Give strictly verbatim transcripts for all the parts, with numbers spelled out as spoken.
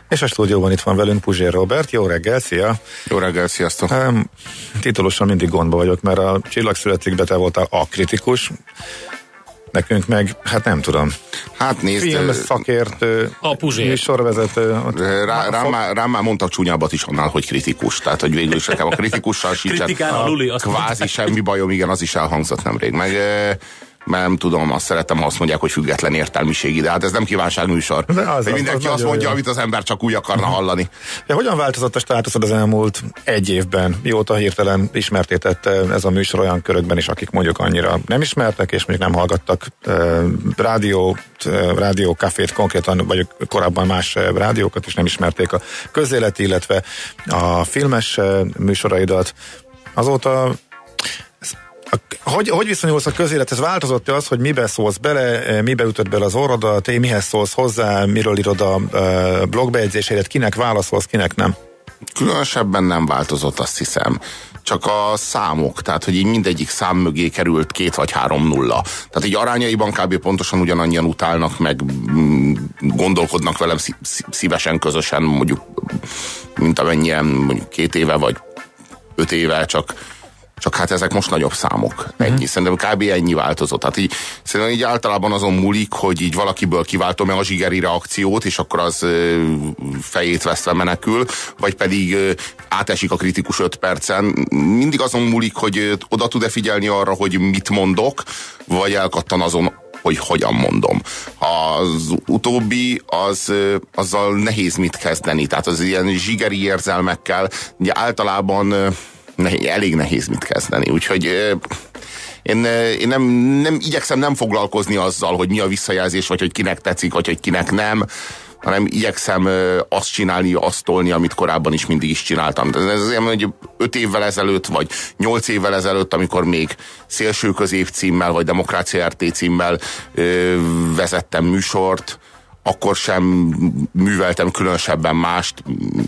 És a stúdióban itt van velünk Puzsér Robert. Jó reggel, szia! Jó reggel, sziasztok! Um, titulusan mindig gondba vagyok, mert a Csillagszületikbe te voltál a kritikus, nekünk meg, hát nem tudom. Hát nézd... Film szakértő, a Puzsér. műsorvezető. Rá, rám, már, rám már mondtak csúnyábbat is annál, hogy kritikus. Tehát, hogy végül is nekem a kritikussal sincsen a Luli, azt kvázi mondták. semmi bajom, igen, az is elhangzott nemrég. Meg... mert nem tudom, azt szeretem, ha azt mondják, hogy független értelmiségi, de hát ez nem kívánságműsor. De az, az, mindenki az azt mondja, jó. Amit az ember csak úgy akarna hallani. De hogyan változott a státuszod az elmúlt egy évben? Mióta hirtelen ismertétette ez a műsor olyan körökben is, akik mondjuk annyira nem ismertek, és mondjuk nem hallgattak uh, rádiót, uh, rádiókafét konkrétan, vagy korábban más uh, rádiókat is nem ismerték a közélet, illetve a filmes uh, műsoraidat. Azóta Hogy, hogy viszonyulsz a közélethez? Változott-e az, hogy mibe szólsz bele, mibe ütöd bele az orrodat, te mihez szólsz hozzá, miről írod a blogbejegyzéseidet, kinek válaszolsz, kinek nem? Különösebben nem változott, azt hiszem. Csak a számok, tehát hogy így mindegyik szám mögé került két vagy három nulla. Tehát így arányaiban kb. Pontosan ugyanannyian utálnak, meg gondolkodnak velem szívesen, közösen, mondjuk, mint amennyien mondjuk két éve vagy öt éve, csak Csak hát ezek most nagyobb számok. Ennyi. Uh-huh. Szerintem kb. Ennyi változott. Hát így, szerintem így általában azon múlik, hogy így valakiből kiváltom meg a zsigeri reakciót, és akkor az ö, fejét vesztve menekül, vagy pedig ö, átesik a kritikus öt percen. Mindig azon múlik, hogy ö, oda tud-e figyelni arra, hogy mit mondok, vagy elkattan azon, hogy hogyan mondom. Az utóbbi, az, azzal nehéz mit kezdeni. Tehát az ilyen zsigeri érzelmekkel, ugye általában elég nehéz mit kezdeni, úgyhogy én, én nem, nem igyekszem nem foglalkozni azzal, hogy mi a visszajelzés, vagy hogy kinek tetszik, vagy hogy kinek nem, hanem igyekszem azt csinálni, azt tolni, amit korábban is mindig is csináltam. Ez azért, hogy öt évvel ezelőtt, vagy nyolc évvel ezelőtt, amikor még Szélső Közép címmel, vagy Demokrácia er té címmel ö, vezettem műsort, akkor sem műveltem különösebben mást,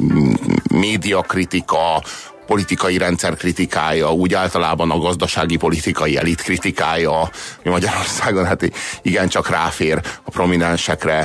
médiakritika, politikai rendszer kritikája, úgy általában a gazdasági politikai elit kritikája, ami Magyarországon hát igencsak ráfér a prominensekre,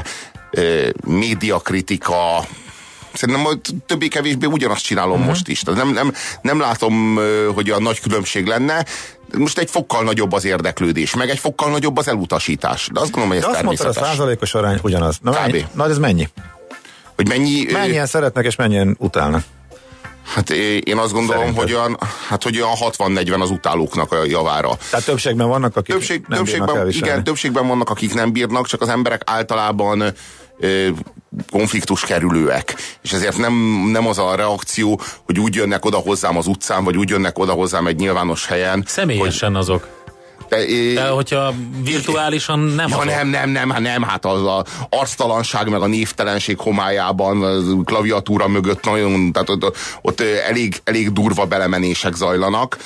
médiakritika, szerintem majd többé-kevésbé ugyanazt csinálom uh-huh. most is. Tehát nem, nem, nem látom, hogy a nagy különbség lenne. Most egy fokkal nagyobb az érdeklődés, meg egy fokkal nagyobb az elutasítás. De azt gondolom, hogy ez de természetes. Azt mondtad, a százalékos arány ugyanaz. Na, mennyi, na ez mennyi? Hogy mennyi? Mennyien ö... szeretnek és mennyien utálnak? Hát én azt gondolom, Szerinted? hogy olyan, hát, hogy olyan hatvan negyven az utálóknak a javára. Tehát többségben vannak, akik Többség, nem többségben, bírnak elviselni. Igen, többségben vannak, akik nem bírnak, csak az emberek általában ö, konfliktus kerülőek. És ezért nem, nem az a reakció, hogy úgy jönnek oda hozzám az utcán, vagy úgy jönnek oda hozzám egy nyilvános helyen. Személyesen hogy, azok. De, De hogyha virtuálisan nem ja, nem, nem, nem, nem, hát az a arctalanság meg a névtelenség homályában, a klaviatúra mögött nagyon, tehát ott, ott elég, elég durva belemenések zajlanak.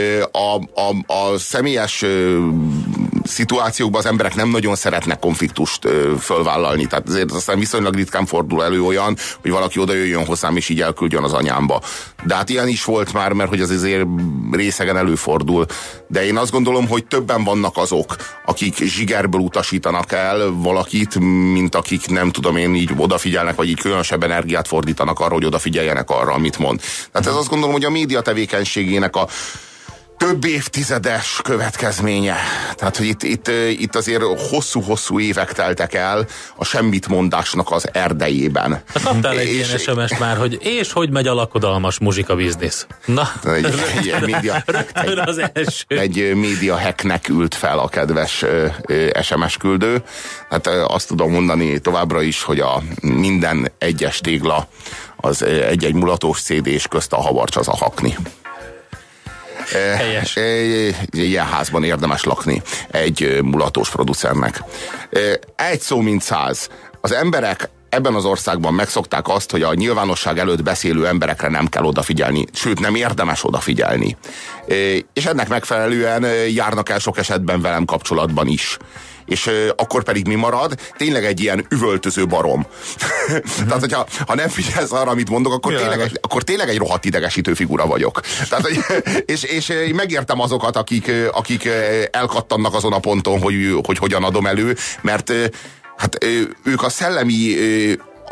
A, a, a személyes szituációkban az emberek nem nagyon szeretnek konfliktust fölvállalni, tehát azért aztán viszonylag ritkán fordul elő olyan, hogy valaki oda jöjjön hozzám és így elküldjön az anyámba. De hát ilyen is volt már, mert hogy az azért részegen előfordul. De én azt gondolom, hogy többen vannak azok, akik zsigerből utasítanak el valakit, mint akik nem tudom én így odafigyelnek, vagy így különösebb energiát fordítanak arra, hogy odafigyeljenek arra, amit mond. Tehát ez azt gondolom, hogy a média tevékenységének a több évtizedes következménye. Tehát, hogy itt, itt, itt azért hosszú-hosszú évek teltek el a semmitmondásnak az erdejében. Hát kaptál egy és, ilyen es em es már, hogy és hogy megy a lakodalmas muzsika biznisz? Na, egy, egy, egy, média, egy, az első. egy média hacknek ült fel a kedves es em es küldő. Hát azt tudom mondani továbbra is, hogy a minden egyes tégla az egy-egy mulatós cé dé és közt a havarcs az a hakni. Helyes. Ilyen házban érdemes lakni egy mulatós producernek. Egy szó mint száz. Az emberek ebben az országban megszokták azt, hogy a nyilvánosság előtt beszélő emberekre nem kell odafigyelni, sőt nem érdemes odafigyelni. És ennek megfelelően járnak el sok esetben velem kapcsolatban is. És euh, akkor pedig mi marad? Tényleg egy ilyen üvöltöző barom. Tehát, hogyha ha nem figyelsz arra, amit mondok, akkor tényleg, egy, akkor tényleg egy rohadt idegesítő figura vagyok. Tehát, hogy, és, és megértem azokat, akik, akik elkattannak azon a ponton, hogy, hogy hogyan adom elő, mert hát ők a szellemi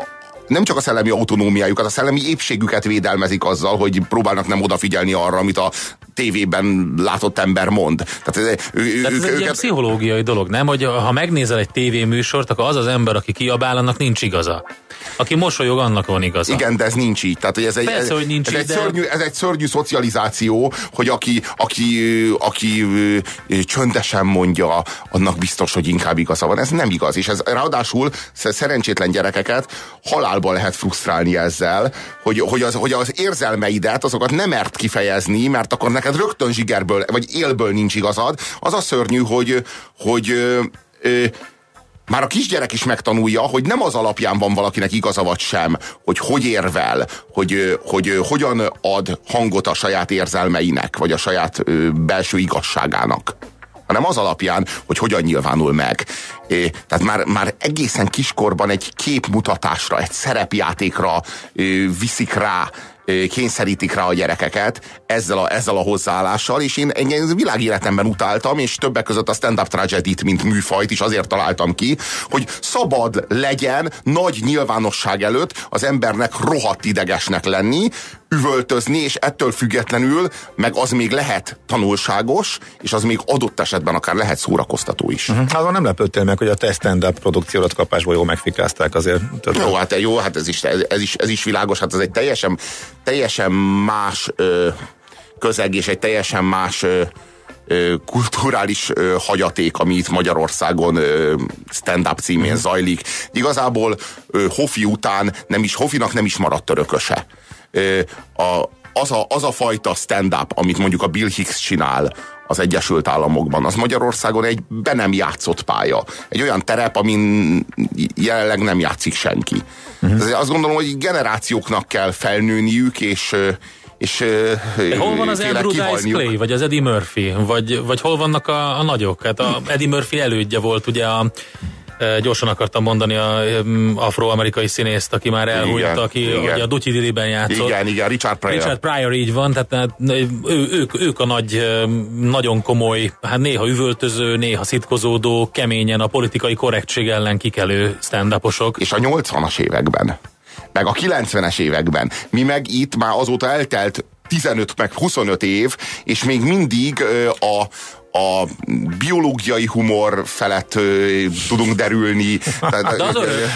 nem csak a szellemi autonómiájukat, a szellemi épségüket védelmezik azzal, hogy próbálnak nem odafigyelni arra, amit a tévében látott ember mond. Tehát, ő, Tehát ez egy ilyen pszichológiai dolog, nem? Hogy ha megnézel egy tévéműsort, akkor az az ember, aki kiabál, annak nincs igaza. Aki mosolyog, annak van igaza. Igen, de ez nincs így. Tehát, hogy ez egy, Persze, ez, hogy nincs ez így, egy de... szörnyű, ez egy szörnyű szocializáció, hogy aki, aki, aki, aki csöndesen mondja, annak biztos, hogy inkább igaza van. Ez nem igaz. És ez ráadásul szerencsétlen gyerekeket halálba lehet frusztrálni ezzel, hogy, hogy, az, hogy az érzelmeidet, azokat nem mert kifejezni, mert akkor neked rögtön zsigerből, vagy élből nincs igazad. Az a szörnyű, hogy, hogy ö, ö, már a kisgyerek is megtanulja, hogy nem az alapján van valakinek igaza vagy sem, hogy hogy érvel, hogy, hogy hogyan ad hangot a saját érzelmeinek, vagy a saját belső igazságának, hanem az alapján, hogy hogyan nyilvánul meg. Tehát már, már egészen kiskorban egy képmutatásra, egy szerepjátékra viszik rá, kényszerítik rá a gyerekeket ezzel a, ezzel a hozzáállással, és én, én világéletemben utáltam, és többek között a stand-up tragedy-t, mint műfajt is azért találtam ki, hogy szabad legyen nagy nyilvánosság előtt az embernek rohadt idegesnek lenni, üvöltözni, és ettől függetlenül meg az még lehet tanulságos, és az még adott esetben akár lehet szórakoztató is. Uh-huh. Hát nem lepődtél meg, hogy a te stand-up produkciódat kapásból jól megfikázták azért. Jó, hát, jó, hát ez is, ez, is, ez is világos, hát ez egy teljesen, teljesen más ö, közeg, és egy teljesen más ö, ö, kulturális ö, hagyaték, ami itt Magyarországon ö, stand-up címén uh-huh. zajlik. Igazából ö, Hofi után nem is, Hofinak nem is maradt örököse. Ö, a, az, a, az a fajta stand-up, amit mondjuk a Bill Hicks csinál az Egyesült Államokban, az Magyarországon egy be nem játszott pálya. Egy olyan terep, amin jelenleg nem játszik senki. Uh-huh. Azt gondolom, hogy generációknak kell felnőniük, és és de hol van az Andrew Dice Clay, vagy az Eddie Murphy, vagy, vagy hol vannak a, a nagyok? Hát a Eddie Murphy elődje volt, ugye a gyorsan akartam mondani a afroamerikai színészt, aki már elhújt, aki igen. a Dutyi Diliben játszott. Igen, igen, Richard Pryor. Richard Pryor, így van, tehát ő, ők, ők a nagy, nagyon komoly, hát néha üvöltöző, néha szitkozódó, keményen a politikai korrektség ellen kikelő stand-uposok. És a nyolcvanas években, meg a kilencvenes években, mi meg itt már azóta eltelt tizenöt meg huszonöt év, és még mindig a a biológiai humor felett ö, tudunk derülni. Tehát, de az,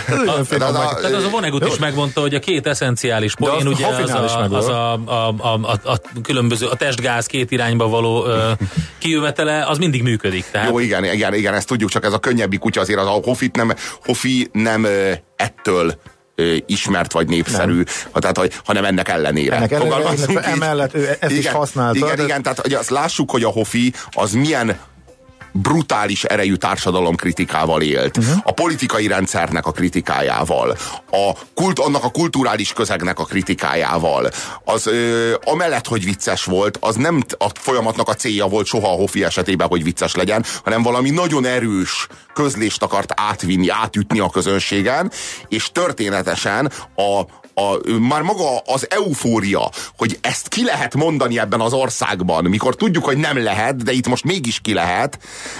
a, a, a, a, az a Vonnegut is megmondta, hogy a két eszenciális poén, ugye az a, az a, a, a, a, a különböző, a testgáz két irányba való ö, kijövetele, az mindig működik. Tehát... Jó, igen, igen, igen, ezt tudjuk, csak ez a könnyebbi kutya azért, az a Hofit nem, Hofi nem ö, ettől ismert vagy népszerű, tehát, hanem ennek ellenére. Ennek ellenére, emellett ő ezt igen, is használta. Igen, de... igen, tehát hogy azt lássuk, hogy a Hofi az milyen brutális erejű társadalomkritikával élt. Uh-huh. A politikai rendszernek a kritikájával, a kult, annak a kulturális közegnek a kritikájával. Az ö, amellett, hogy vicces volt, az nem a folyamatnak a célja volt soha a Hofi esetében, hogy vicces legyen, hanem valami nagyon erős közlést akart átvinni, átütni a közönségen, és történetesen a A, már maga az eufória, hogy ezt ki lehet mondani ebben az országban, mikor tudjuk, hogy nem lehet, de itt most mégis ki lehet,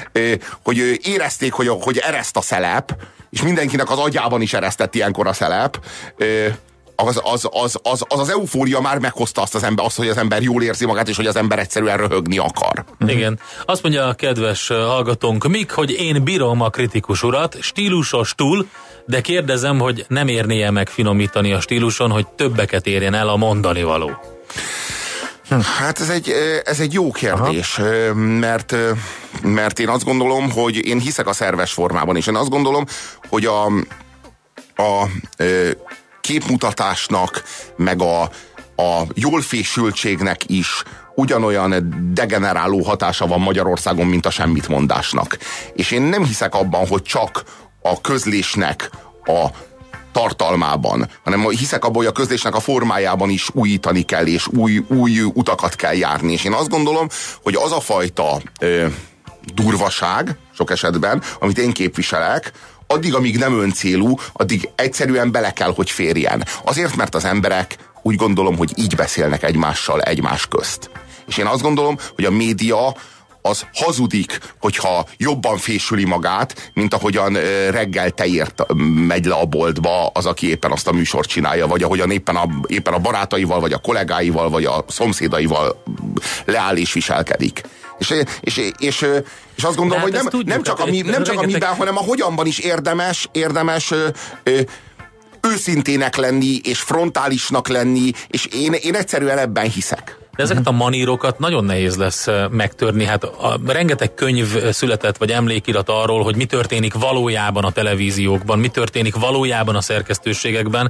hogy érezték, hogy, hogy ereszt a szelep, és mindenkinek az agyában is eresztett ilyenkor a szelep, az az, az, az, az az eufória már meghozta azt, az ember, azt, hogy az ember jól érzi magát, és hogy az ember egyszerűen röhögni akar. Igen. Azt mondja a kedves hallgatónk, Mik, hogy én bírom a kritikus urat, stílusos túl, de kérdezem, hogy nem érnie meg finomítani a stíluson, hogy többeket érjen el a mondani való. Hát ez egy, ez egy jó kérdés, mert, mert én azt gondolom, hogy én hiszek a szerves formában, és én azt gondolom, hogy a, a képmutatásnak, meg a, a jól fésültségnek is ugyanolyan degeneráló hatása van Magyarországon, mint a semmitmondásnak. És én nem hiszek abban, hogy csak a közlésnek a tartalmában, hanem hiszek abban, hogy a közlésnek a formájában is újítani kell, és új, új utakat kell járni. És én azt gondolom, hogy az a fajta ö, durvaság sok esetben, amit én képviselek, addig, amíg nem öncélú, addig egyszerűen bele kell, hogy férjen. Azért, mert az emberek úgy gondolom, hogy így beszélnek egymással egymás közt. És én azt gondolom, hogy a média az hazudik, hogyha jobban fésüli magát, mint ahogyan reggel teért megy le a boltba az, aki éppen azt a műsort csinálja, vagy ahogyan éppen a, éppen a barátaival, vagy a kollégáival, vagy a szomszédaival leáll és viselkedik. És, és, és, és azt gondolom, hát hogy nem, tudjuk, nem csak a, mi, nem csak a miben, hanem a hogyanban is érdemes, érdemes ö, ö, őszintének lenni, és frontálisnak lenni, és én, én egyszerűen ebben hiszek. De ezeket a manírokat nagyon nehéz lesz megtörni. Hát a, rengeteg könyv született, vagy emlékirat arról, hogy mi történik valójában a televíziókban, mi történik valójában a szerkesztőségekben,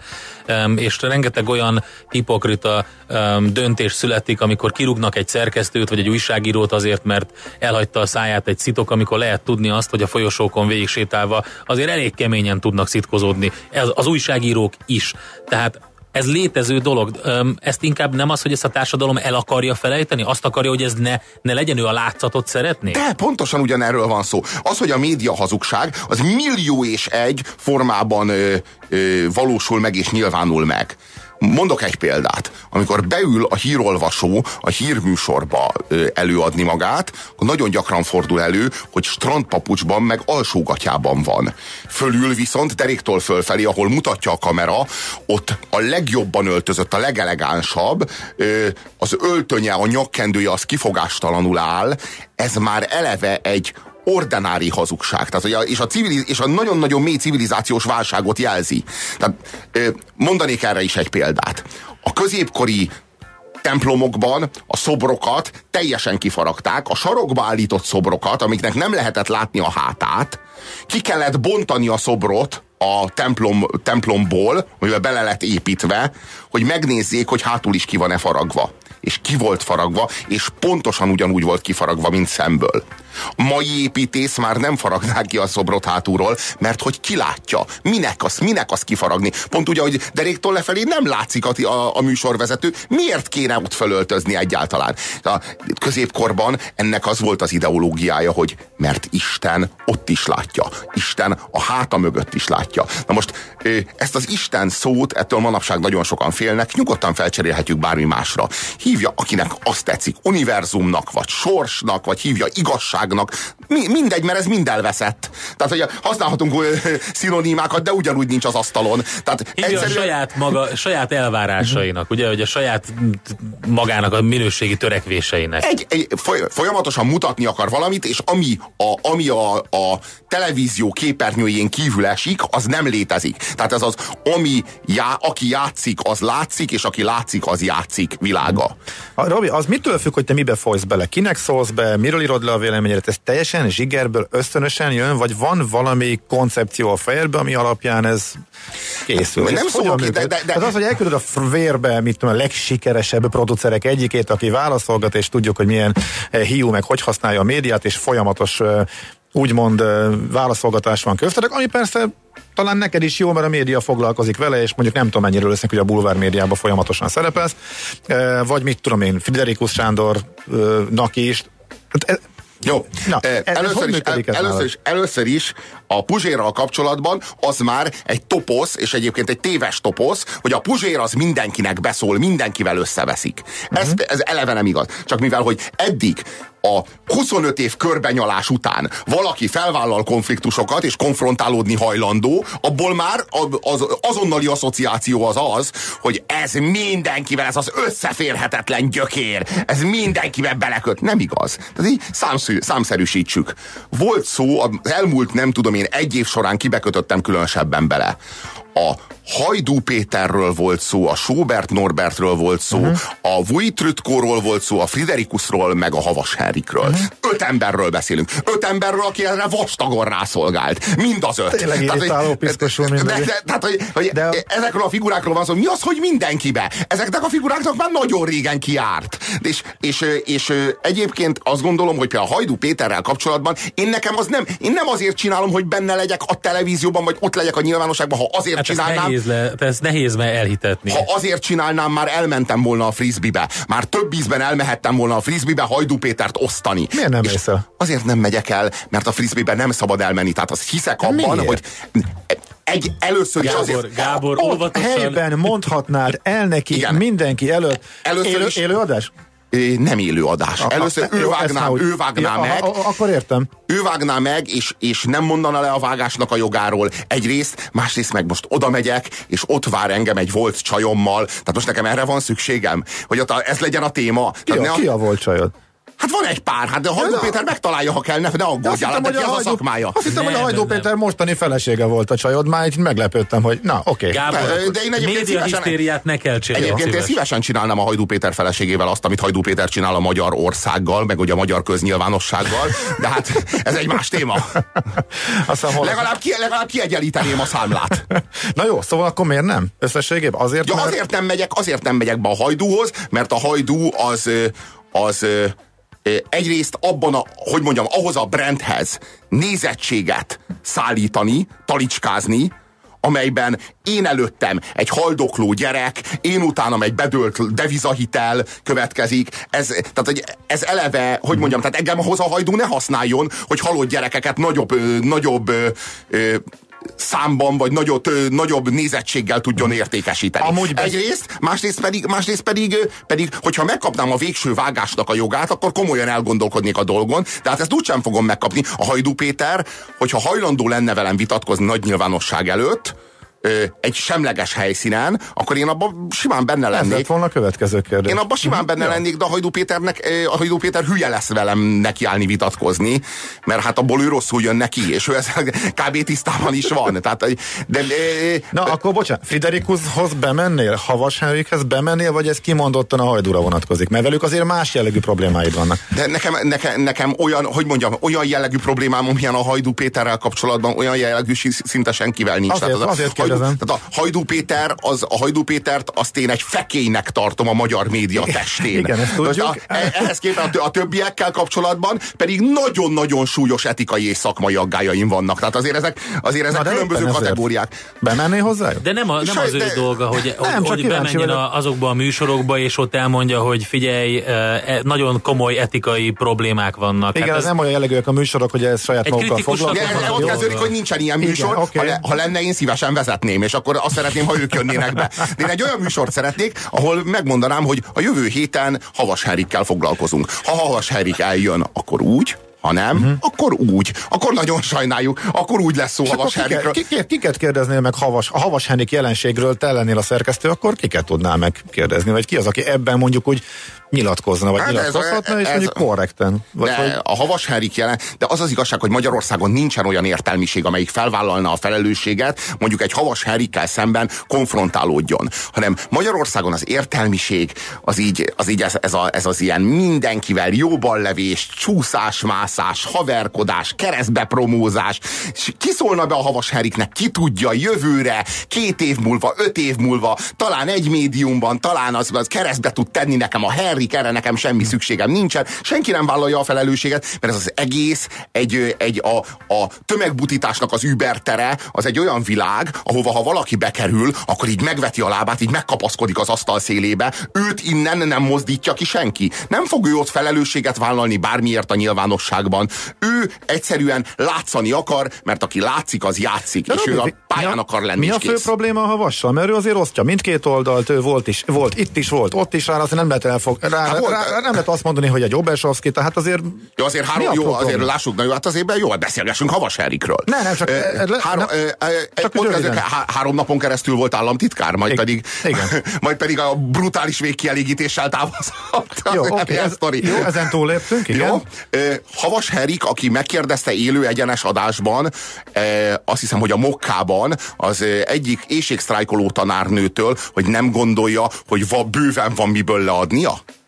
és rengeteg olyan hipokrita döntés születik, amikor kirúgnak egy szerkesztőt, vagy egy újságírót azért, mert elhagyta a száját egy szitok, amikor lehet tudni azt, hogy a folyosókon végig sétálva azért elég keményen tudnak szitkozódni. Ez, az újságírók is. Tehát ez létező dolog. Ezt inkább nem az, hogy ezt a társadalom el akarja felejteni? Azt akarja, hogy ez ne, ne legyen, ő a látszatot szeretné? De pontosan ugyanerről van szó. Az, hogy a média hazugság, az millió és egy formában ö, ö, valósul meg és nyilvánul meg. Mondok egy példát. Amikor beül a hírolvasó a hírműsorba ö, előadni magát, akkor nagyon gyakran fordul elő, hogy strandpapucsban meg alsógatyában van. Fölül viszont deréktől fölfelé, ahol mutatja a kamera, ott a legjobban öltözött, a legelegánsabb, ö, az öltönye, a nyakkendője az kifogástalanul áll. Ez már eleve egy ordinári hazugság. Tehát, és, a civiliz- és a nagyon-nagyon mély civilizációs válságot jelzi. Tehát, mondanék erre is egy példát. A középkori templomokban a szobrokat teljesen kifaragták, a sarokba állított szobrokat, amiknek nem lehetett látni a hátát, ki kellett bontani a szobrot a templom, templomból, amivel bele lett építve, hogy megnézzék, hogy hátul is ki van-e faragva. És ki volt faragva, és pontosan ugyanúgy volt kifaragva, mint szemből. A mai építész már nem faragná ki a szobrot hátulról, mert hogy kilátja. Minek az, minek az kifaragni? Pont ugye, hogy deréktől lefelé nem látszik a, a, a műsorvezető. Miért kéne ott fölöltözni egyáltalán? A középkorban ennek az volt az ideológiája, hogy mert Isten ott is látja. Isten a háta mögött is látja. Na most ezt az Isten szót, ettől manapság nagyon sokan félnek, nyugodtan felcserélhetjük bármi másra. Hívja, akinek azt tetszik, univerzumnak, vagy sorsnak, vagy hívja igazságnak. Mi, mindegy, mert ez mind elveszett. Tehát, hogy használhatunk ö, szinonimákat, de ugyanúgy nincs az asztalon. Tehát hívja egyszerűen... a saját, maga, saját elvárásainak, ugye, hogy a saját magának a minőségi törekvéseinek. Egy, egy, folyamatosan mutatni akar valamit, és ami a, ami a, a televízió képernyőjén kívül esik, az nem létezik. Tehát ez az, ami já, aki játszik, az látszik, és aki látszik, az játszik világa. A, Robi, az mitől függ, hogy te mibe folysz bele? Kinek szólsz be? Miről írod le a véleményedet? Ez teljesen zsigerből, ösztönösen jön, vagy van valami koncepció a fejedben, ami alapján ez készül? Nem szól ki, de, de, de... Az az, hogy elküldöd a vérbe, mit tudom, a legsikeresebb producerek egyikét, aki válaszolgat, és tudjuk, hogy milyen hiú, meg hogy használja a médiát, és folyamatos úgymond válaszolgatás van köztetek, ami persze talán neked is jó, mert a média foglalkozik vele, és mondjuk nem tudom mennyire lesznek, hogy a bulvár médiában folyamatosan szerepelsz, vagy mit tudom én, Friderikus Sándornak is. Jó, Na, eh, először, is, el, először, is, először is a Puzsérral kapcsolatban az már egy toposz, és egyébként egy téves toposz, hogy a Puzsér az mindenkinek beszól, mindenkivel összeveszik. Uh-huh. Ez, ez eleve nem igaz. Csak mivel, hogy eddig a huszonöt év körbenyalás után valaki felvállal konfliktusokat és konfrontálódni hajlandó, abból már az azonnali asszociáció az az, hogy ez mindenkivel, ez az összeférhetetlen gyökér, ez mindenkivel beleköt. Nem igaz. Tehát így számszű, számszerűsítsük. Volt szó, az elmúlt nem tudom én egy év során kibekötöttem különösebben bele. A Hajdú Péterről volt szó, a Sóbert Norbertről volt szó, uh-huh. a Vujtrütkóról volt szó, a Friderikusról, meg a Havas Henrikről. Uh-huh. Öt emberről beszélünk. Öt emberről, aki erre vastagon rászolgált. Mind az öt. Tényleg irritáló, piszkosul mindenki. Tehát, hogy, hogy de... ezekről a figurákról van szó, mi az, hogy mindenkibe? Ezeknek a figuráknak már nagyon régen kiárt. És, és, és egyébként azt gondolom, hogy például a Hajdú Péterrel kapcsolatban én nekem az nem, én nem azért csinálom, hogy benne legyek a televízióban, vagy ott legyek a nyilvánosságban, ha azért hát csinálnám. Ez nehéz, le, ez nehéz már elhitetni. Ha azért csinálnám, már elmentem volna a frisbeebe. Már több ízben elmehettem volna a frisbeebe Hajdú Pétert osztani. Miért nem mész el? Azért nem megyek el, mert a frisbeebe nem szabad elmenni. Tehát azt hiszek abban, miért? Hogy egy először Gábor, is azért... Gábor, óvatosan... helyben mondhatnád el neki, igen, mindenki előtt. Először élő, is... élőadás? nem élő adás. Először ő vágná, ő vágná meg. Akkor értem. Ő vágná meg, és, és nem mondana le a vágásnak a jogáról egyrészt, másrészt meg most oda megyek, és ott vár engem egy volt csajommal. Tehát most nekem erre van szükségem, hogy ott ez legyen a téma. Ki a, ne a... ki a volt csajod? Hát van egy pár, hát de a Hajdú Péter megtalálja, ha kell, ne, ne aggódjál, de ki az a szakmája. Azt hittem, hogy a Hajdú Péter mostani felesége volt a csajod, már így meglepődtem, hogy na, oké. Okay. De, de én egyébként szívesen, ne kell csinálni. Egyébként én szívesen csinálnám a Hajdú Péter feleségével azt, amit Hajdú Péter csinál a magyar országgal, meg ugye a magyar köznyilvánossággal, de hát ez egy más téma. legalább, ki, legalább kiegyenlíteném a számlát. Na jó, szóval akkor miért nem? Összességében azért, ja, mert... azért nem megyek, azért nem megyek be a Hajdúhoz, mert a Hajdú az... az egyrészt abban a, hogy mondjam, ahhoz a brandhez nézettséget szállítani, talicskázni, amelyben én előttem egy haldokló gyerek, én utánam egy bedőlt devizahitel következik. Ez, tehát, hogy ez eleve, hogy mondjam, tehát engem ahhoz a Hajdú ne használjon, hogy halott gyerekeket nagyobb, ö, nagyobb ö, ö, számban, vagy nagyobb, nagyobb nézettséggel tudjon értékesíteni. Amúgy egyrészt, másrészt pedig, másrészt pedig, pedig, hogyha megkapnám a végső vágásnak a jogát, akkor komolyan elgondolkodnék a dolgon, de hát ezt úgysem fogom megkapni. A Hajdú Péter, hogyha hajlandó lenne velem vitatkozni nagy nyilvánosság előtt, egy semleges helyszínen, akkor én abban simán benne lennék. Ez lett volna a következő kérdés. Én abban simán benne lennék, de a Hajdú Péternek, a Hajdú Péter hülye lesz velem nekiállni vitatkozni, mert hát abból ő rosszul jön neki, és ő ez kb. Tisztában is van. Tehát, de, de, Na, akkor bocsánat, Friderikushoz bemennél? Havas Henrikhez bemennél, vagy ez kimondottan a Hajdúra vonatkozik? Mert velük azért más jellegű problémáid vannak. De nekem, nekem, nekem olyan, hogy mondjam, olyan jellegű problémám, amilyen a Hajdú Péterrel kapcsolatban, olyan jellegű szinte senkivel nincs. Azért, tehát az azért a, tehát a Hajdú Péter, az, a Hajdú Pétert azt én egy fekélynek tartom a magyar média testén. Igen, ezt tudjuk. A, ehhez képest a többiekkel kapcsolatban pedig nagyon-nagyon súlyos etikai és szakmai aggájaim vannak. Tehát azért ezek, azért ezek különböző kategóriák. Bemenné hozzájuk? De nem, a, nem az ő de, dolga, hogy, nem, hogy bemenjen a, azokba a műsorokba, és ott elmondja, hogy figyelj, e, nagyon komoly etikai problémák vannak. Igen, hát ez nem olyan jellegűek a műsorok, hogy ez saját magukkal foglalkoznak. Ott kezdődik, hogy nincsen ilyen műsor. Igen, okay. ha, le, ha lenne, én szívesen vezetném, és akkor azt szeretném, ha ők jönnének be. De én egy olyan műsort szeretnék, ahol megmondanám, hogy a jövő héten Havas Henrikkel foglalkozunk. Ha Havas Henrik eljön, akkor úgy, ha nem, uh-huh. akkor úgy. Akkor nagyon sajnáljuk. Akkor úgy lesz szó Havas Henrikről. Kiket, kiket kérdeznél meg Havas, a Havas Henrik jelenségről, te lennél a szerkesztő, akkor kiket tudnál megkérdezni? Vagy ki az, aki ebben mondjuk úgy nyilatkozna, vagy hát nyilatkozhatna, és mondjuk korrekten. Vagy de hogy... a Havas Henrik jelen, de az az igazság, hogy Magyarországon nincsen olyan értelmiség, amelyik felvállalna a felelősséget, mondjuk egy Havas Henrikkel szemben konfrontálódjon. Hanem Magyarországon az értelmiség, az így, az így ez, ez, a, ez az ilyen mindenkivel jóballevés, csúszásmászás, haverkodás, keresztbepromózás. Ki szólna be a Havas Henriknek? Ki tudja jövőre, két év múlva, öt év múlva, talán egy médiumban, talán az, az keresztbe tud tenni nekem a Henrik, erre nekem semmi szükségem nincsen, senki nem vállalja a felelősséget, mert ez az egész egy, egy a, a tömegbutításnak az übertere, az egy olyan világ, ahova ha valaki bekerül, akkor így megveti a lábát, így megkapaszkodik az asztal szélébe, őt innen nem mozdítja ki senki. Nem fog ő ott felelősséget vállalni bármiért a nyilvánosságban. Ő egyszerűen látszani akar, mert aki látszik, az játszik, de és ő a pályán akar lenni. Mi a fő probléma a Havassal? Mert ő azért osztja mindkét oldalt, ő volt is, volt itt is, volt ott is, rá azt nem lehet elfog, rá, hát rá, rá, nem lehet azt mondani, hogy egy Obersovszki, tehát azért... Jó, azért három, jó, probléma? Azért lássuk, na jó, hát azért jól beszélgessünk Havas Henrikről. Ne, nem, csak... E, le, három, nem, e, csak ott kezdők, há, három napon keresztül volt államtitkár, majd igen, pedig igen. majd pedig a brutális végkielégítéssel távozott. Jó, okay, ez, jó, ezen túlléptünk, igen. Jó, e, Havas Henrik, aki megkérdezte élő egyenes adásban, e, azt hiszem, hogy a Mokkában az egyik éjségsztrájkoló tanárnőtől, hogy nem gondolja, hogy va, bőven van miből leadnia.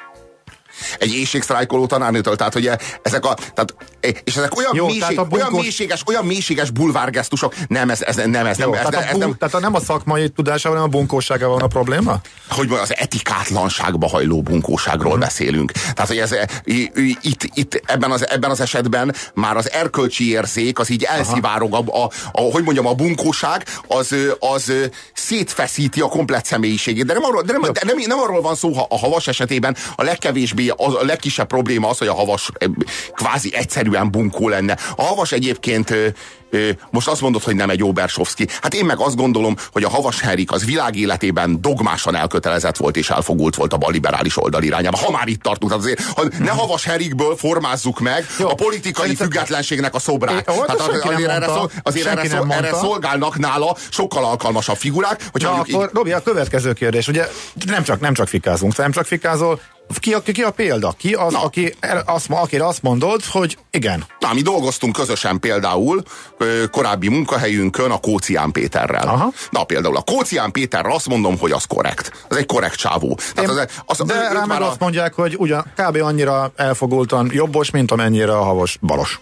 Egy éjségsztrájkoló tanárnőtől, tehát hogy ezek a, tehát, és ezek olyan, jó, mélység, bunkós... olyan mélységes, olyan mélységes bulvárgesztusok, nem ez, ez nem ez, jó, nem, ez, tehát, ez, a bun, nem. Tehát a nem a szakmai tudásával, hanem a bunkósággal van a probléma? Hogy az etikátlanságba hajló bunkóságról hmm. beszélünk. Tehát, hogy ez itt, itt ebben, az, ebben az esetben már az erkölcsi érzék, az így elszivárog, a, a, a, hogy mondjam, a bunkóság, az, az szétfeszíti a komplett személyiségét. De nem arról, de nem, de nem, nem arról van szó, ha a Havas esetében a legkevésbé a legkisebb probléma az, hogy a Havas kvázi egyszerűen bunkó lenne. A Havas egyébként most azt mondod, hogy nem egy Oberschowski. Hát én meg azt gondolom, hogy a Havas Henrik az világéletében dogmásan elkötelezett volt és elfogult volt a balliberális oldal irányába. Ha már itt tartunk, tehát azért, ha ne Havas Henrikből formázzuk meg jó, a politikai függetlenségnek a szobrát. É, hát azért, azért, erre, szol, azért erre, szol, erre szolgálnak nála sokkal alkalmasabb figurák. Hogyha Na, akkor, így... Robi, a következő kérdés. Ugye nem csak, nem csak fikázunk, nem csak fikázol. Ki a, ki a példa? Ki az, aki, azt, akire azt mondod, hogy igen? Na, mi dolgoztunk közösen például korábbi munkahelyünkön a Kócián Péterrel. Aha. Na, például a Kócián Péterre azt mondom, hogy az korrekt. Az egy korrekt csávó. Tehát az, az, de rá meg a... azt mondják, hogy ugyan kb. Annyira elfogultan jobbos, mint amennyire a Havas balos.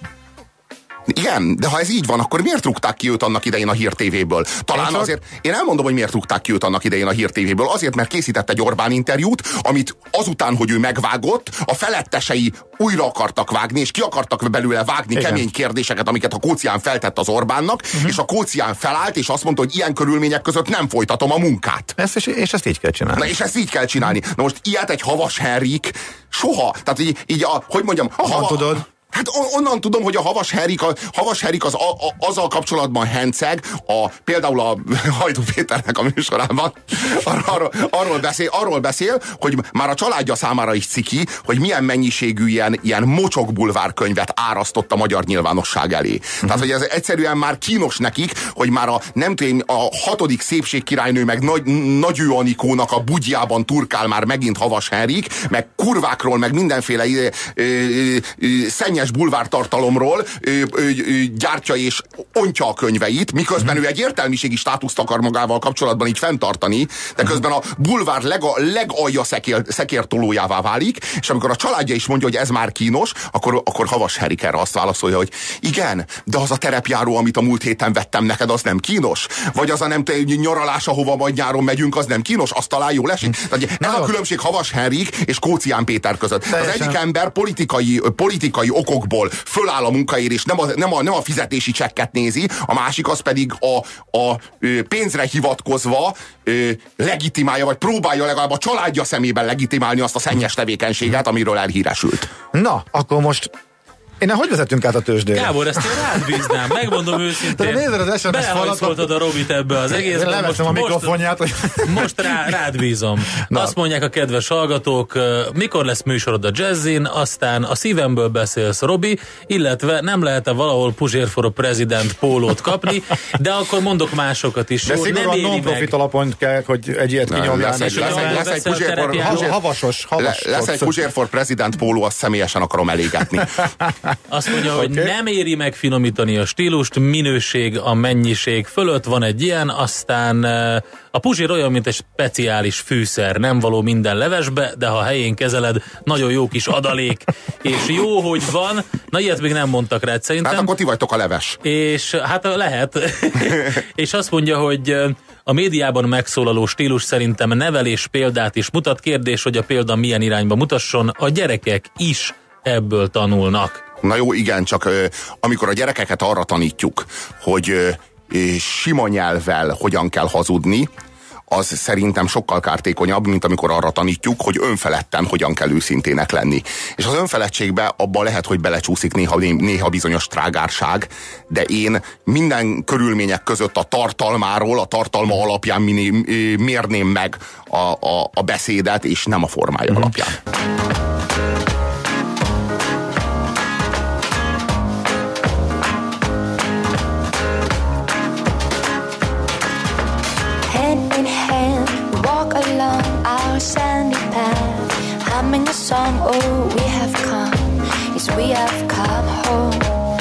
Igen, de ha ez így van, akkor miért rúgták ki őt annak idején a Hír té véből? Talán én azért, én elmondom, hogy miért rúgták ki őt annak idején a Hír té véből. Azért, mert készített egy Orbán interjút, amit azután, hogy ő megvágott, a felettesei újra akartak vágni, és ki akartak belőle vágni Igen. kemény kérdéseket, amiket a Kócián feltett az Orbánnak, uh-huh. és a Kócián felállt, és azt mondta, hogy ilyen körülmények között nem folytatom a munkát. Ezt, és, és ezt így kell csinálni. Na, és ezt így kell csinálni. Na most ilyet egy Havas Henrik soha, tehát így, így a, hogy mondjam, hava, tudod? Hát onnan tudom, hogy a Havas Henrik, a Havas Henrik az a, a, azzal kapcsolatban henceg, a, például a Hajdú Péternek a műsorában arról, arról, beszél, arról beszél, hogy már a családja számára is ciki, hogy milyen mennyiségű ilyen, ilyen mocsok bulvárkönyvet árasztott a magyar nyilvánosság elé. Mm-hmm. Tehát, hogy ez egyszerűen már kínos nekik, hogy már a, nem tudom, a hatodik szépségkirálynő meg Nagy, Nagyő Anikónak a bugyjában turkál már megint Havas Henrik, meg kurvákról, meg mindenféle ö, ö, ö, szennyes bulvártartalomról ö, ö, ö, gyártja és ontja a könyveit, miközben ő egy értelmiségi státuszt akar magával kapcsolatban így fenntartani, de közben a bulvár lega, legalja szekér, szekértolójává válik, és amikor a családja is mondja, hogy ez már kínos, akkor, akkor Havas Henrik erre azt válaszolja, hogy igen, de az a terepjáró, amit a múlt héten vettem neked, az nem kínos? Vagy az a nem nyaralás, ahova majd nyáron megyünk, az nem kínos? Az talán jól esik? Tehát ez a különbség Havas Henrik és Kócián Péter között. Az egyik ember politikai, politikai okokból föláll a munkaért, és nem a, nem, a, nem a fizetési csekket nézi, a másik az pedig a, a pénzre hivatkozva legitimálja, vagy próbálja legalább a családja szemében legitimálni azt a szennyes tevékenységet, amiről elhíresült. Na, akkor most én hogy vezetünk át a tőzsdére? Gábor, ezt én rád bíznám, megmondom őszintén. Belehajszoltad a Robit ebbe az egészben. Leveszem a mikrofonját. Most, most rá, rád bízom. Na. Azt mondják a kedves hallgatók, mikor lesz műsorod a Jazzin, aztán a szívemből beszélsz, Robi, illetve nem lehet-e valahol Puzsér for a President pólót kapni, de akkor mondok másokat is. De szigorúan non-profit alapon kell, hogy egy ilyet kinyomjál. Havasos. Lesz egy Puzsér for President póló, azt személyesen akarom elégetni. Azt mondja, hogy okay. nem éri meg finomítani a stílust, minőség a mennyiség fölött van egy ilyen, aztán a Puzsér olyan, mint egy speciális fűszer, nem való minden levesbe, de ha helyén kezeled, nagyon jó kis adalék, és jó, hogy van, na ilyet még nem mondtak rá szerintem. Hát akkor ti vagytok a leves. És hát lehet. És azt mondja, hogy a médiában megszólaló stílus szerintem nevelés példát is mutat, kérdés, hogy a példa milyen irányba mutasson, a gyerekek is ebből tanulnak. Na jó, igen, csak ö, amikor a gyerekeket arra tanítjuk, hogy ö, sima nyelvvel hogyan kell hazudni, az szerintem sokkal kártékonyabb, mint amikor arra tanítjuk, hogy önfeledten hogyan kell őszintének lenni. És az önfeledtségbe abban lehet, hogy belecsúszik néha, néha bizonyos trágárság, de én minden körülmények között a tartalmáról, a tartalma alapján mérném meg a, a, a beszédet, és nem a formája mm. alapján. Sandy path, humming a song. Oh, we have come, yes, we have come home.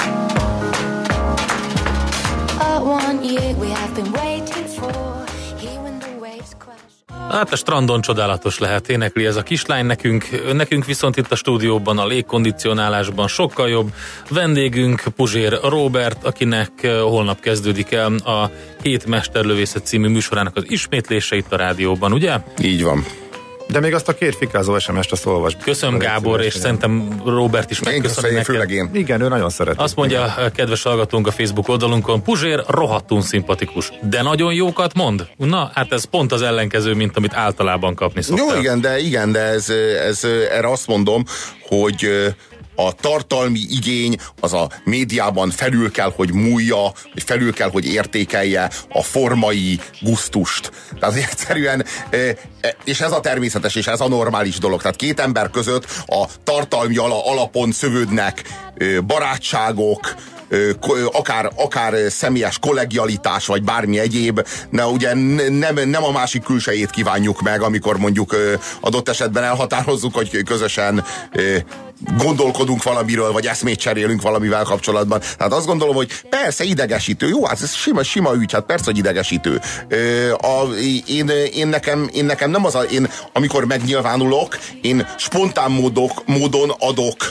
Oh, one year we have been waiting for, here when the waves crash. Hát a strandon csodálatos lehet, énekli ez a kislány nekünk, nekünk viszont itt a stúdióban a légkondicionálásban sokkal jobb. Vendégünk Puzsér Róbert, akinek holnap kezdődik el a Hét Mesterlövészet című műsorának az ismétlése itt a rádióban, ugye? Így van. De még azt a két fikázó es em es-t azt olvasd. Köszönöm Gábor, és szerintem Robert is megköszönöm neked. Főleg én. Igen, ő nagyon szeret. Azt mondja a kedves hallgatónk a Facebook oldalunkon, Puzsér rohadtul szimpatikus, de nagyon jókat mond. Na, hát ez pont az ellenkező, mint amit általában kapni szokták. Jó, igen, de, igen, de ez, ez, erre azt mondom, hogy a tartalmi igény az a médiában felül kell, hogy múlja, vagy felül kell, hogy értékelje a formai gusztust. Tehát egyszerűen, és ez a természetes, és ez a normális dolog. Tehát két ember között a tartalmi alapon szövődnek barátságok, akár, akár személyes kollegialitás, vagy bármi egyéb, de ugye nem, nem a másik külsejét kívánjuk meg, amikor mondjuk adott esetben elhatározzuk, hogy közösen gondolkodunk valamiről, vagy eszmét cserélünk valamivel kapcsolatban. Tehát azt gondolom, hogy persze idegesítő. Jó, hát ez sima, sima ügy, hát persze, hogy idegesítő. A, én, én, nekem, én nekem nem az a, én amikor megnyilvánulok, én spontán módok, módon adok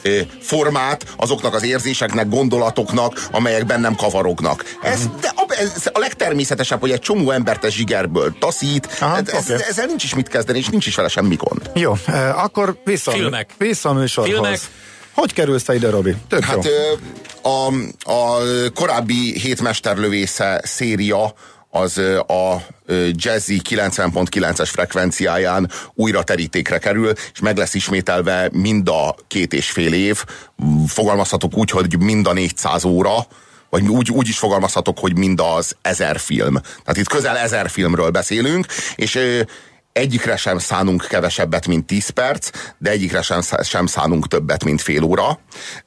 formát azoknak az érzéseknek, gondolatoknak, amelyek bennem kavarognak. Ez, de ez a legtermészetesebb, hogy egy csomó embert ez zsigerből taszít. Aha, ez, okay. Ezzel nincs is mit kezdeni, és nincs is vele semmi gond. Jó, akkor vissza, Filmek. vissza a műsorhoz. Filmek. Hogy kerülsz te ide, Robi? Tök hát jó. A, a korábbi Hétmesterlövésze széria az a Jazzy kilencven pont kilences frekvenciáján újra terítékre kerül, és meg lesz ismételve mind a két és fél év. Fogalmazhatok úgy, hogy mind a négyszáz óra, vagy úgy, úgy is fogalmazhatok, hogy mind az ezer film. Tehát itt közel ezer filmről beszélünk, és egyikre sem szánunk kevesebbet, mint tíz perc, de egyikre sem, sem szánunk többet, mint fél óra.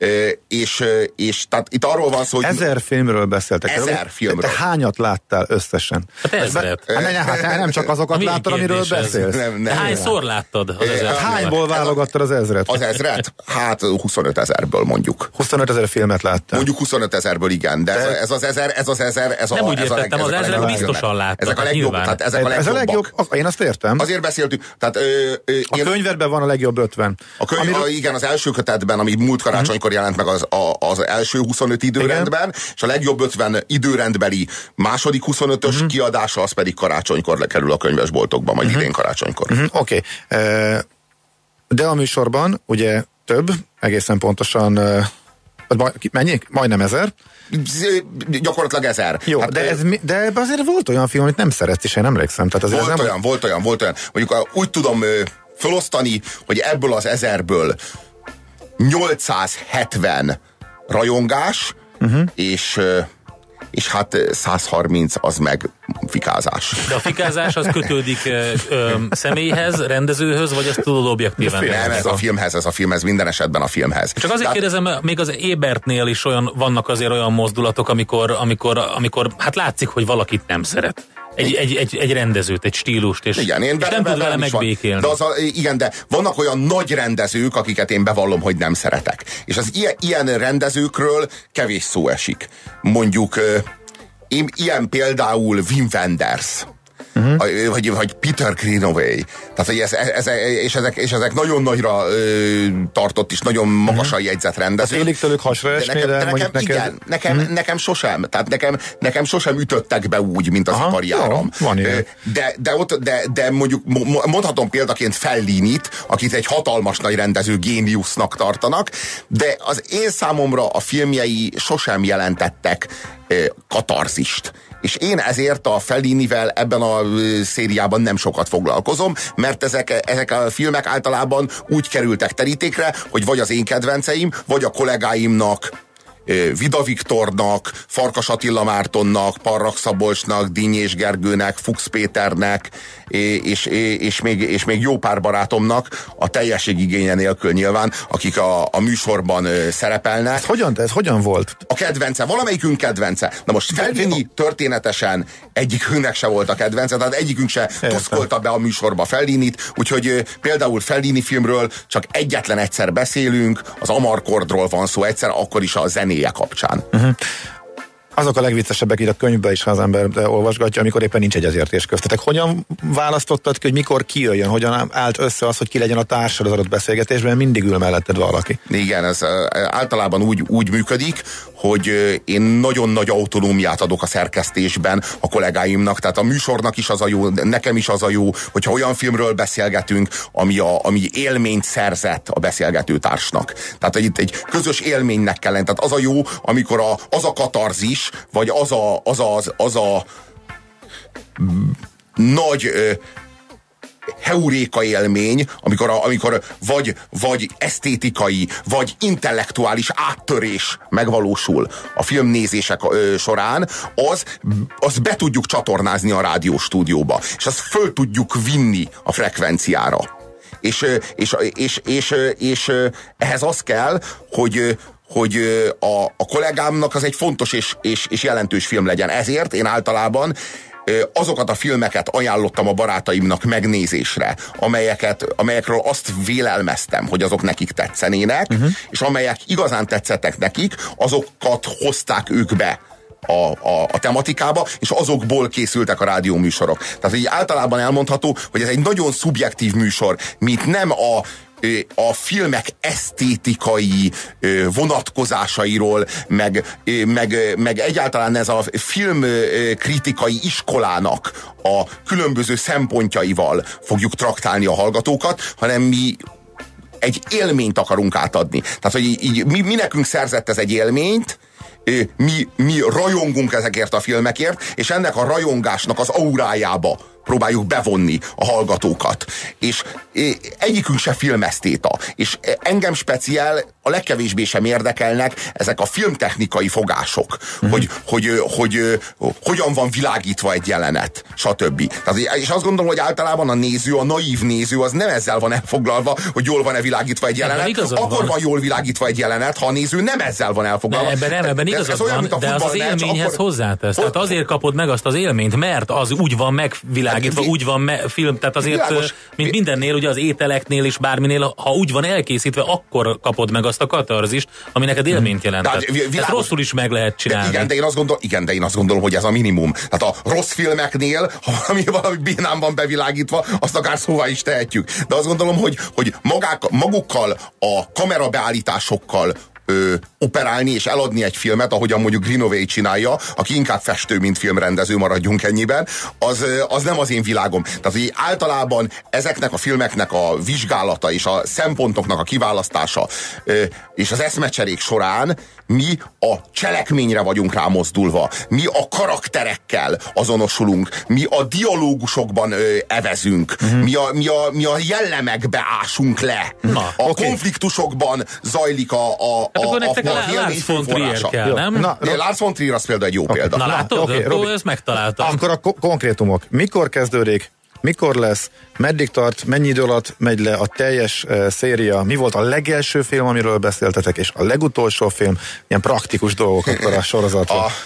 És, és tehát itt arról van szó, hogy... Ezer filmről beszéltek. Ezer filmről. Te hányat láttál összesen? Hát ezret. Hát nem, hát nem csak azokat láttad, amiről beszélsz. Nem, nem, hányszor láttad az ezret? Hányból válogattad az ezret? Az ezret? Hát huszonöt ezerből mondjuk. huszonöt ezer filmet láttál. Mondjuk huszonöt ezerből, igen, de ez, ez az ezer, ez az ezer, ez a... Nem úgy ez értettem, a, az ezret biztosan láttad. Ezek a legjobb, tehát ezek a ez a legjobb, én azt értem. Azért beszéltünk, tehát ö, ö, a én, könyvedben van a legjobb ötven. A könyv, amiről... a, igen, az első kötetben, ami múlt karácsonykor jelent meg az, a, az első huszonöt időrendben, igen. És a legjobb ötven időrendbeli második huszonötös uh-huh. kiadása, az pedig karácsonykor lekerül a könyvesboltokba, majd uh-huh. idén karácsonykor. Uh-huh. Oké. Okay. Uh, de a műsorban ugye több, egészen pontosan uh, mennyi? Majdnem ezer. Gyakorlatilag ezer. Jó, hát, de, ez, de ebben azért volt olyan film, amit nem szeretsz, és én emlékszem. Tehát azért volt, nem... olyan, volt olyan, volt olyan. Mondjuk úgy tudom felosztani, hogy ebből az ezerből nyolcszázhetven rajongás, uh-huh. és, és hát százharminc az meg fikázás. De a fikázás az kötődik ö, ö, személyhez, rendezőhöz, vagy ezt tudod objektíven? Nem, ez a filmhez, ez a filmhez, minden esetben a filmhez. Csak azért Tehát... kérdezem, még az Ébertnél is olyan, vannak azért olyan mozdulatok, amikor, amikor, amikor hát látszik, hogy valakit nem szeret. Egy, egy, egy, egy rendezőt, egy stílust, és, igen, én és nem tud vele megbékélni. De az a, igen, de vannak olyan nagy rendezők, akiket én bevallom, hogy nem szeretek. És az ilyen, ilyen rendezőkről kevés szó esik. Mondjuk én, ilyen például Wim Wenders. Uh-huh. Vagy, vagy Peter Greenaway. Tehát, hogy ez, ez, és, ezek, és ezek nagyon nagyra ö, tartott és nagyon magasan uh-huh. jegyzett rendezők. Félig tőlük hasra esni, de, de, de nekem, neked... igen, nekem, uh-huh. nekem sosem. Tehát nekem, nekem sosem ütöttek be úgy, mint az Aha, ipari áram. Jó, van ilyen. De, de, ott, de, de mondjuk mondhatom példaként Fellinit, akit egy hatalmas nagy rendező géniusznak tartanak, de az én számomra a filmjei sosem jelentettek ö, katarzist. És én ezért a Fellinivel ebben a szériában nem sokat foglalkozom, mert ezek, ezek a filmek általában úgy kerültek terítékre, hogy vagy az én kedvenceim, vagy a kollégáimnak, Vida Viktornak, Farkas Attila Mártonnak, Parrak Szabolcsnak, Dinnyés Gergőnek, Fuchs Péternek, és, és, még, és még jó pár barátomnak, a teljesség igénye nélkül nyilván, akik a, a műsorban szerepelnek. Ez hogyan, ez hogyan volt? A kedvence, valamelyikünk kedvence. Na most Fellini történetesen egyikünknek se volt a kedvence, tehát egyikünk se tuszkolta be a műsorba Fellinit, úgyhogy például Fellini filmről csak egyetlen egyszer beszélünk, az Amarkordról van szó egyszer, akkor is a zenéje kapcsán. Uh-huh. Azok a legviccesebbek így a könyvben is, ha az ember olvasgatja, amikor éppen nincs egyezértés köztetek. Hogyan választottad ki, hogy mikor kijöjjön, hogyan állt össze az, hogy ki legyen a társad az adott beszélgetésben, mindig ül melletted valaki? Igen, ez általában úgy, úgy működik, hogy én nagyon nagy autonómiát adok a szerkesztésben a kollégáimnak, tehát a műsornak is az a jó, nekem is az a jó, hogyha olyan filmről beszélgetünk, ami, a, ami élményt szerzett a beszélgető társnak. Tehát itt egy közös élménynek kell lenni. Tehát az a jó, amikor a, az a katarzis, vagy az a, az a, az, az a nagy ö, heuréka élmény, amikor, a, amikor vagy, vagy esztétikai, vagy intellektuális áttörés megvalósul a filmnézések ö, során, az, az be tudjuk csatornázni a rádióstúdióba, és azt föl tudjuk vinni a frekvenciára. És, és, és, és, és ehhez az kell, hogy hogy a, a kollégámnak az egy fontos és, és, és jelentős film legyen. Ezért én általában azokat a filmeket ajánlottam a barátaimnak megnézésre, amelyeket, amelyekről azt vélelmeztem, hogy azok nekik tetszenének, uh-huh. és amelyek igazán tetszettek nekik, azokat hozták ők be A, a, a tematikába, és azokból készültek a rádióműsorok. Tehát így általában elmondható, hogy ez egy nagyon szubjektív műsor, mint nem a a filmek esztétikai vonatkozásairól, meg, meg, meg egyáltalán ez a filmkritikai iskolának a különböző szempontjaival fogjuk traktálni a hallgatókat, hanem mi egy élményt akarunk átadni. Tehát, hogy így, mi, mi nekünk szerzett ez egy élményt, mi, mi rajongunk ezekért a filmekért, és ennek a rajongásnak az aurájába próbáljuk bevonni a hallgatókat. És egyikünk se filmesztéta. És engem speciál a legkevésbé sem érdekelnek ezek a filmtechnikai fogások. Mm-hmm. Hogy, hogy, hogy, hogy hogyan van világítva egy jelenet, stb. Tehát, és azt gondolom, hogy általában a néző, a naív néző az nem ezzel van elfoglalva, hogy jól van-e világítva egy jelenet. Akkor van. van jól világítva egy jelenet, ha a néző nem ezzel van elfoglalva. De ebben nem, ebben igazad van, olyan, de az az élményhez akkor... hozzátesz. Tehát azért kapod meg azt az élményt, mert az úgy van megvilágítva, úgy van me- film, tehát azért, világos, mint mindennél, ugye az ételeknél is bárminél, ha úgy van elkészítve, akkor kapod meg azt a katarzist, ami neked élményt jelentett. Ezt rosszul is meg lehet csinálni. De igen, de én azt gondolom, igen, de én azt gondolom, hogy ez a minimum. Tehát a rossz filmeknél, ha valami, valami bénán van bevilágítva, azt akár szóvá is tehetjük. De azt gondolom, hogy, hogy magák, magukkal, a kamerabeállításokkal Ö, operálni és eladni egy filmet, ahogyan mondjuk Greenaway csinálja, aki inkább festő, mint filmrendező, maradjunk ennyiben, az, az nem az én világom. Tehát, hogy általában ezeknek a filmeknek a vizsgálata és a szempontoknak a kiválasztása ö, és az eszmecserék során mi a cselekményre vagyunk rámozdulva, mi a karakterekkel azonosulunk, mi a dialógusokban ö, evezünk, uh-huh. mi, a, mi, a, mi a jellemekbe ásunk le. Na, a okay. konfliktusokban zajlik a, a Hát akkor nektek a, a Lars von Trier kell, nem? Na, na, Lars von Trier az például egy jó okay. példa. Na látod, okay, akkor ezt megtaláltam. Akkor a ko- konkrétumok. Mikor kezdődik? Mikor lesz? Meddig tart? Mennyi idő alatt megy le a teljes uh, széria? Mi volt a legelső film, amiről beszéltetek, és a legutolsó film? Ilyen praktikus dolgok akkor a sorozatban. A...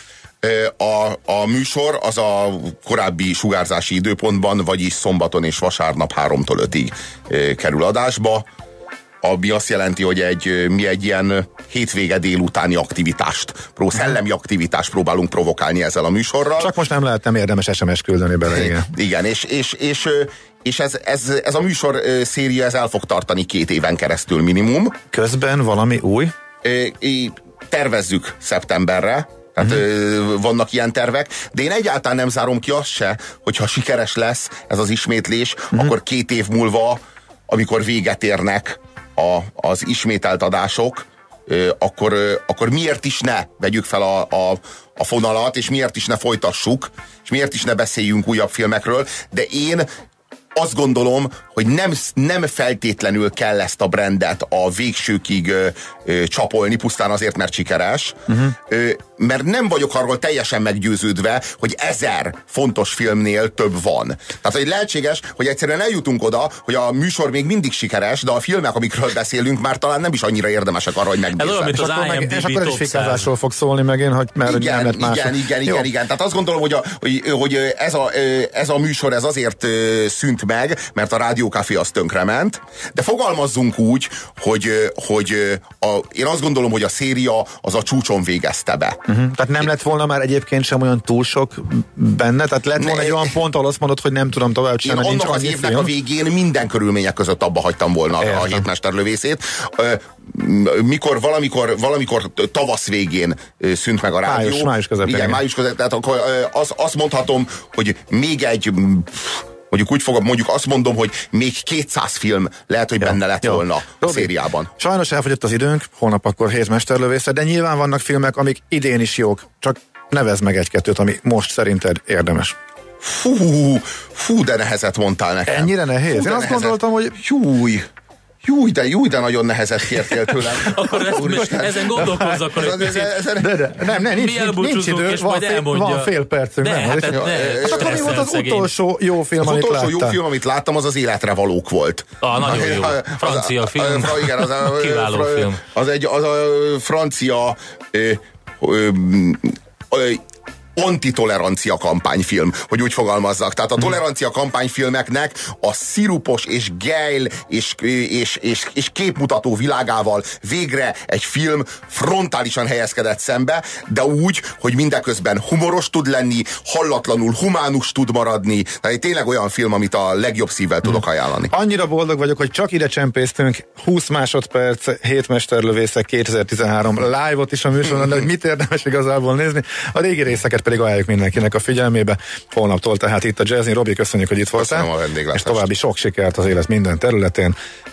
A, a műsor az a korábbi sugárzási időpontban, vagyis szombaton és vasárnap háromtól ötig kerül adásba, ami azt jelenti, hogy egy, mi egy ilyen hétvége délutáni aktivitást, pró, szellemi aktivitást próbálunk provokálni ezzel a műsorral. Csak most nem lehet, nem érdemes es em es küldeni bele, igen. Igen, és, és, és, és ez, ez, ez a műsor széria ez el fog tartani két éven keresztül minimum. Közben valami új? Tervezzük szeptemberre, tehát uh-huh. vannak ilyen tervek, de én egyáltalán nem zárom ki azt se, hogyha sikeres lesz ez az ismétlés, uh-huh. akkor két év múlva, amikor véget érnek a, az ismételt adások, akkor, akkor miért is ne vegyük fel a, a, a fonalat, és miért is ne folytassuk, és miért is ne beszéljünk újabb filmekről, de én azt gondolom, hogy nem, nem feltétlenül kell ezt a brandet a végsőkig ö, ö, csapolni, pusztán azért, mert sikeres, uh-huh. ö, mert nem vagyok arról teljesen meggyőződve, hogy ezer fontos filmnél több van. Tehát, hogy lehetséges, hogy egyszerűen eljutunk oda, hogy a műsor még mindig sikeres, de a filmek, amikről beszélünk, már talán nem is annyira érdemesek arra, hogy megnézzem. És akkor, meg, és akkor is fikázásról fog szólni megint, hogy mert igen, nem igen, igen, igen, igen, igen. Tehát azt gondolom, hogy, a, hogy, hogy ez, a, ez a műsor ez azért szűnt szűnt meg, mert a rádiókafé az tönkrement, de fogalmazzunk úgy, hogy, hogy a, én azt gondolom, hogy a széria az a csúcson végezte be. Uh-huh. Tehát nem lett volna már egyébként sem olyan túl sok benne? Tehát lett volna ne, egy olyan pont, ahol azt mondod, hogy nem tudom tovább csinálni. Én annak az évnek film. A végén minden körülmények között abba hagytam volna Értem. a hétmesterlövészét. Mikor valamikor, valamikor tavasz végén szűnt meg a rádió. Május, május közepén. Igen, május közepén. Tehát akkor az, azt mondhatom, hogy még egy mondjuk úgy fogom, mondjuk azt mondom, hogy még kétszáz film lehet, hogy benne lett jó. volna a szériában. Sajnos elfogyott az időnk, holnap akkor hét mesterlövészet, de nyilván vannak filmek, amik idén is jók. Csak nevezd meg egy-kettőt, ami most szerinted érdemes. Fú, fú, de nehezet mondtál nekem. Ennyire nehéz? Fú, Én azt nehezet. gondoltam, hogy... Júj. Júj, de, júj, de nagyon nehezet kértél tőlem. Akkor ezt, ezen gondolkozz akkor egy picit. De, de, nem, nem, nincs, nincs idő, és van, fél, van fél percünk. Ne, nem, hát, hát, ne, hát akkor mi volt az szegény. utolsó jó film, az amit utolsó láttál? jó film, amit láttam, az az Életre valók volt. Ah, nagyon jó. Francia film. A, a, igen, az a, kiváló fra, film. Az egy az a francia ö, ö, ö, antitolerancia kampányfilm, hogy úgy fogalmazzak. Tehát a tolerancia kampányfilmeknek a szirupos és gejl és, és, és, és képmutató világával végre egy film frontálisan helyezkedett szembe, de úgy, hogy mindeközben humoros tud lenni, hallatlanul humánus tud maradni. Tehát tényleg olyan film, amit a legjobb szívvel tudok ajánlani. Annyira boldog vagyok, hogy csak ide csempésztünk húsz másodperc, hét mesterlövészek kétezer-tizenhárom live-ot is a műsorban, de hogy mit érdemes igazából nézni. A régi részeket pedig ajánljuk mindenkinek a figyelmébe. Holnaptól tehát itt a Jazzy. Robi, köszönjük, hogy itt voltál. Köszönöm a vendéglátást. És további sok sikert az élet minden területén.